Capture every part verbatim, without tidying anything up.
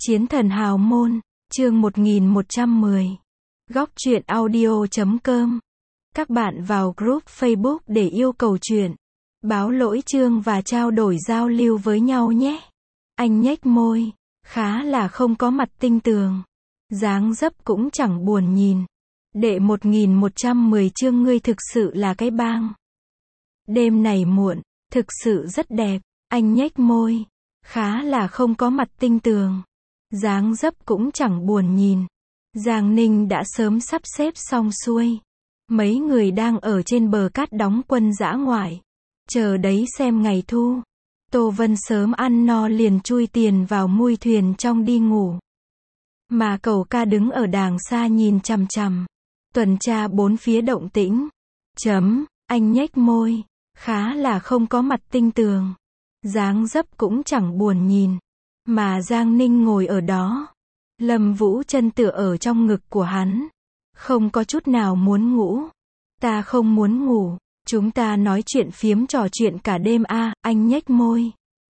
Chiến thần hào môn, chương một nghìn một trăm mười. Góc truyện audio chấm com. Các bạn vào group Facebook để yêu cầu truyện, báo lỗi chương và trao đổi giao lưu với nhau nhé. Anh nhếch môi, khá là không có mặt tinh tường. Dáng dấp cũng chẳng buồn nhìn. Đệ một nghìn một trăm mười chương ngươi thực sự là cái bang. Đêm này muộn, thực sự rất đẹp. Anh nhếch môi, khá là không có mặt tinh tường. Dáng dấp cũng chẳng buồn nhìn. Giang Ninh đã sớm sắp xếp xong xuôi. Mấy người đang ở trên bờ cát đóng quân dã ngoại. Chờ đấy xem ngày thu. Tô Vân sớm ăn no liền chui tiền vào mui thuyền trong đi ngủ. Mà Cẩu Ca đứng ở đàng xa nhìn chằm chằm. Tuần tra bốn phía động tĩnh. Chấm, anh nhếch môi. Khá là không có mặt tinh tường. Dáng dấp cũng chẳng buồn nhìn. Mà Giang Ninh ngồi ở đó. Lâm Vũ Chân tựa ở trong ngực của hắn. Không có chút nào muốn ngủ. Ta không muốn ngủ. Chúng ta nói chuyện phiếm trò chuyện cả đêm a à, anh nhếch môi.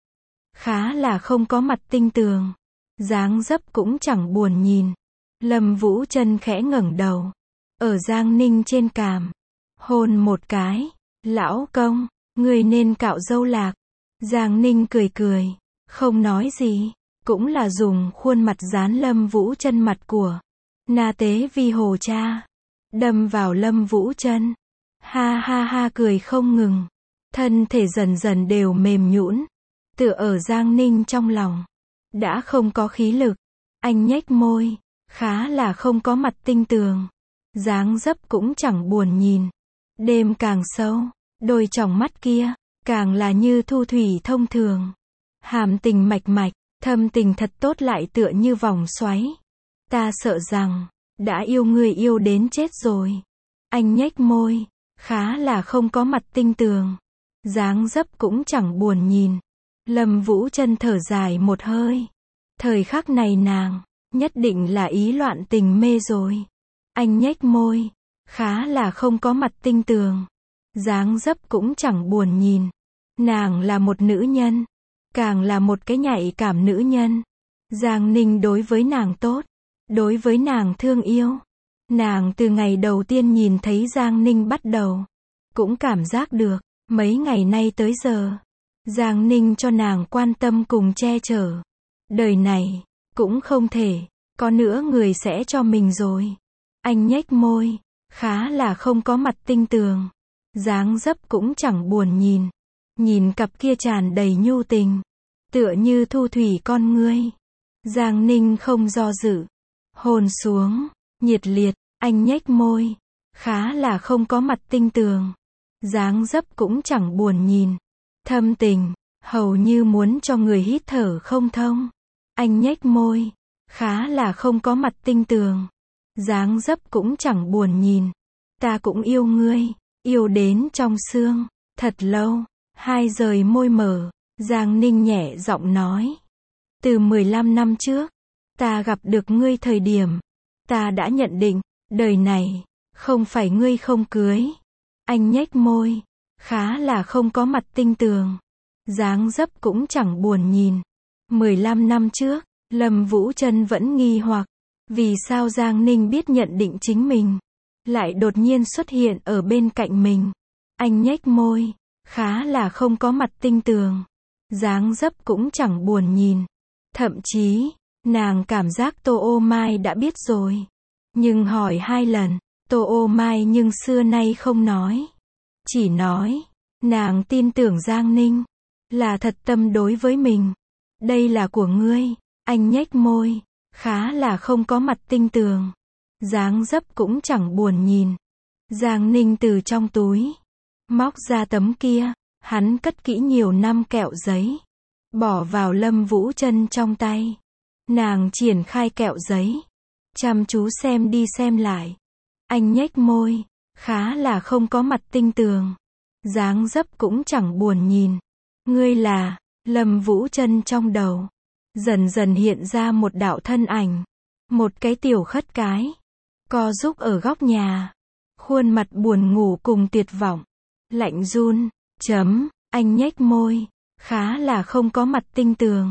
Khá là không có mặt tinh tường. Dáng dấp cũng chẳng buồn nhìn. Lâm Vũ Chân khẽ ngẩng đầu. Ở Giang Ninh trên cằm. Hôn một cái. Lão công, người nên cạo râu lạc. Giang Ninh cười cười. Không nói gì. Cũng là dùng khuôn mặt dán Lâm Vũ Chân mặt của Na Tế Vi Hồ cha. Đâm vào Lâm Vũ Chân. Ha ha ha cười không ngừng. Thân thể dần dần đều mềm nhũn. Tựa ở Giang Ninh trong lòng. Đã không có khí lực. Anh nhếch môi. Khá là không có mặt tinh tường. Dáng dấp cũng chẳng buồn nhìn. Đêm càng sâu. Đôi tròng mắt kia. Càng là như thu thủy thông thường. Hàm tình mạch mạch. Thâm tình thật tốt lại tựa như vòng xoáy. Ta sợ rằng. Đã yêu người yêu đến chết rồi. Anh nhếch môi. Khá là không có mặt tinh tường. Dáng dấp cũng chẳng buồn nhìn. Lâm Vũ Chân thở dài một hơi. Thời khắc này nàng. Nhất định là ý loạn tình mê rồi. Anh nhếch môi. Khá là không có mặt tinh tường. Dáng dấp cũng chẳng buồn nhìn. Nàng là một nữ nhân. Càng là một cái nhạy cảm nữ nhân. Giang Ninh đối với nàng tốt. Đối với nàng thương yêu. Nàng từ ngày đầu tiên nhìn thấy Giang Ninh bắt đầu. Cũng cảm giác được. Mấy ngày nay tới giờ. Giang Ninh cho nàng quan tâm cùng che chở. Đời này. Cũng không thể. Có nữa người sẽ cho mình rồi. Anh nhếch môi. Khá là không có mặt tinh tường. Dáng dấp cũng chẳng buồn nhìn. Nhìn cặp kia tràn đầy nhu tình. Tựa như thu thủy con ngươi. Giang Ninh không do dự. Hôn xuống. Nhiệt liệt. Anh nhếch môi. Khá là không có mặt tinh tường. Dáng dấp cũng chẳng buồn nhìn. Thâm tình. Hầu như muốn cho người hít thở không thông. Anh nhếch môi. Khá là không có mặt tinh tường. Dáng dấp cũng chẳng buồn nhìn. Ta cũng yêu ngươi. Yêu đến trong xương. Thật lâu. Hai rời môi mở. Giang Ninh nhẹ giọng nói. Từ mười lăm năm trước. Ta gặp được ngươi thời điểm. Ta đã nhận định. Đời này. Không phải ngươi không cưới. Anh nhếch môi. Khá là không có mặt tinh tường. Dáng dấp cũng chẳng buồn nhìn. mười lăm năm trước. Lâm Vũ Chân vẫn nghi hoặc. Vì sao Giang Ninh biết nhận định chính mình. Lại đột nhiên xuất hiện ở bên cạnh mình. Anh nhếch môi. Khá là không có mặt tinh tường. Dáng dấp cũng chẳng buồn nhìn. Thậm chí. Nàng cảm giác Tô Ô Mai đã biết rồi. Nhưng hỏi hai lần. Tô Ô Mai nhưng xưa nay không nói. Chỉ nói. Nàng tin tưởng Giang Ninh. Là thật tâm đối với mình. Đây là của ngươi. Anh nhếch môi. Khá là không có mặt tinh tường. Dáng dấp cũng chẳng buồn nhìn. Giang Ninh từ trong túi. Móc ra tấm kia. Hắn cất kỹ nhiều năm kẹo giấy. Bỏ vào Lâm Vũ Chân trong tay. Nàng triển khai kẹo giấy. Chăm chú xem đi xem lại. Anh nhếch môi. Khá là không có mặt tinh tường. Dáng dấp cũng chẳng buồn nhìn. Ngươi là. Lâm Vũ Chân trong đầu. Dần dần hiện ra một đạo thân ảnh. Một cái tiểu khất cái. Co giúp ở góc nhà. Khuôn mặt buồn ngủ cùng tuyệt vọng. Lạnh run. Chấm. Anh nhếch môi. Khá là không có mặt tinh tường.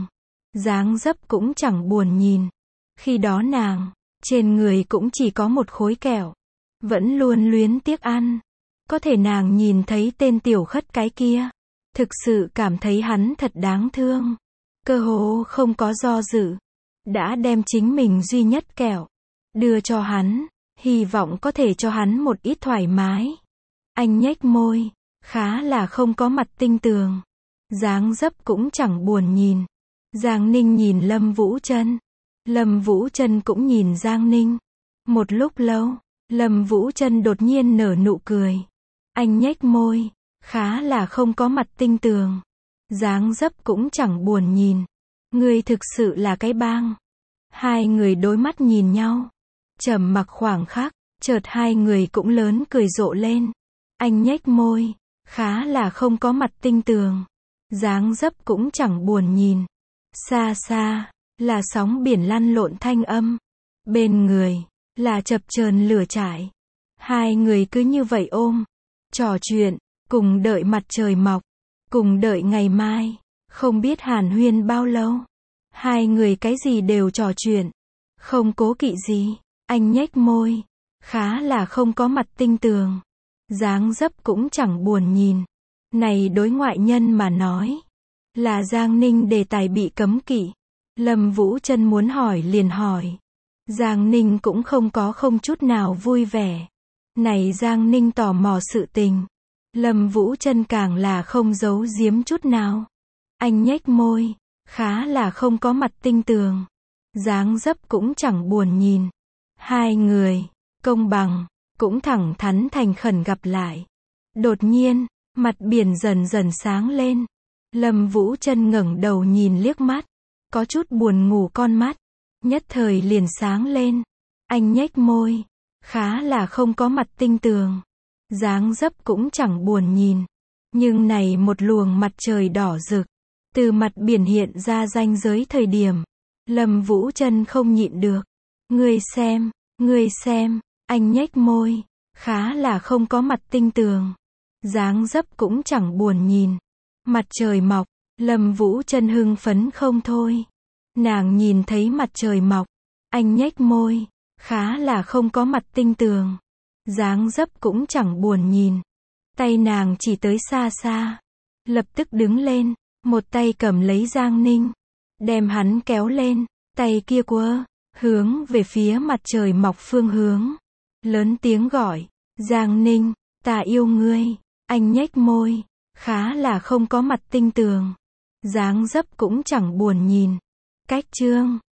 dáng dấp cũng chẳng buồn nhìn. Khi đó nàng, trên người cũng chỉ có một khối kẹo, vẫn luôn luyến tiếc ăn. Có thể nàng nhìn thấy tên tiểu khất cái kia, thực sự cảm thấy hắn thật đáng thương. Cơ hồ không có do dự, đã đem chính mình duy nhất kẹo đưa cho hắn, hy vọng có thể cho hắn một ít thoải mái. Anh nhếch môi, khá là không có mặt tinh tường, dáng dấp cũng chẳng buồn nhìn. Giang Ninh nhìn Lâm Vũ Trân, Lâm Vũ Trân cũng nhìn Giang Ninh. Một lúc lâu, Lâm Vũ Trân đột nhiên nở nụ cười. Anh nhếch môi, khá là không có mặt tinh tường, dáng dấp cũng chẳng buồn nhìn. Ngươi thực sự là cái bang. Hai người đối mắt nhìn nhau, trầm mặc khoảng khắc, chợt hai người cũng lớn cười rộ lên. Anh nhếch môi, khá là không có mặt tinh tường, dáng dấp cũng chẳng buồn nhìn. Xa xa, là sóng biển lăn lộn thanh âm. Bên người, là chập chờn lửa trại. Hai người cứ như vậy ôm, trò chuyện, cùng đợi mặt trời mọc, cùng đợi ngày mai. Không biết hàn huyên bao lâu. Hai người cái gì đều trò chuyện, không cố kỵ gì. Anh nhếch môi, khá là không có mặt tinh tường, dáng dấp cũng chẳng buồn nhìn. Này đối ngoại nhân mà nói, là Giang Ninh đề tài bị cấm kỵ. Lâm Vũ Trân muốn hỏi liền hỏi. Giang Ninh cũng không có không chút nào vui vẻ. Này Giang Ninh tò mò sự tình, Lâm Vũ Trân càng là không giấu giếm chút nào. Anh nhếch môi, khá là không có mặt tinh tường, dáng dấp cũng chẳng buồn nhìn. Hai người, công bằng, cũng thẳng thắn thành khẩn gặp lại. Đột nhiên, mặt biển dần dần sáng lên. Lâm Vũ Trân ngẩng đầu nhìn liếc mắt, có chút buồn ngủ con mắt, nhất thời liền sáng lên. Anh nhếch môi, khá là không có mặt tinh tường, dáng dấp cũng chẳng buồn nhìn. Nhưng này một luồng mặt trời đỏ rực, từ mặt biển hiện ra ranh giới thời điểm, Lâm Vũ Trân không nhịn được. Ngươi xem, ngươi xem, anh nhếch môi, khá là không có mặt tinh tường, dáng dấp cũng chẳng buồn nhìn. Mặt trời mọc, Lâm Vũ Trân hưng phấn không thôi. Nàng nhìn thấy mặt trời mọc, anh nhếch môi, khá là không có mặt tinh tường, dáng dấp cũng chẳng buồn nhìn. Tay nàng chỉ tới xa xa, lập tức đứng lên, một tay cầm lấy Giang Ninh, đem hắn kéo lên, tay kia quơ, hướng về phía mặt trời mọc phương hướng, lớn tiếng gọi, Giang Ninh, ta yêu ngươi. Anh nhếch môi, khá là không có mặt tinh tường, dáng dấp cũng chẳng buồn nhìn. Cách chương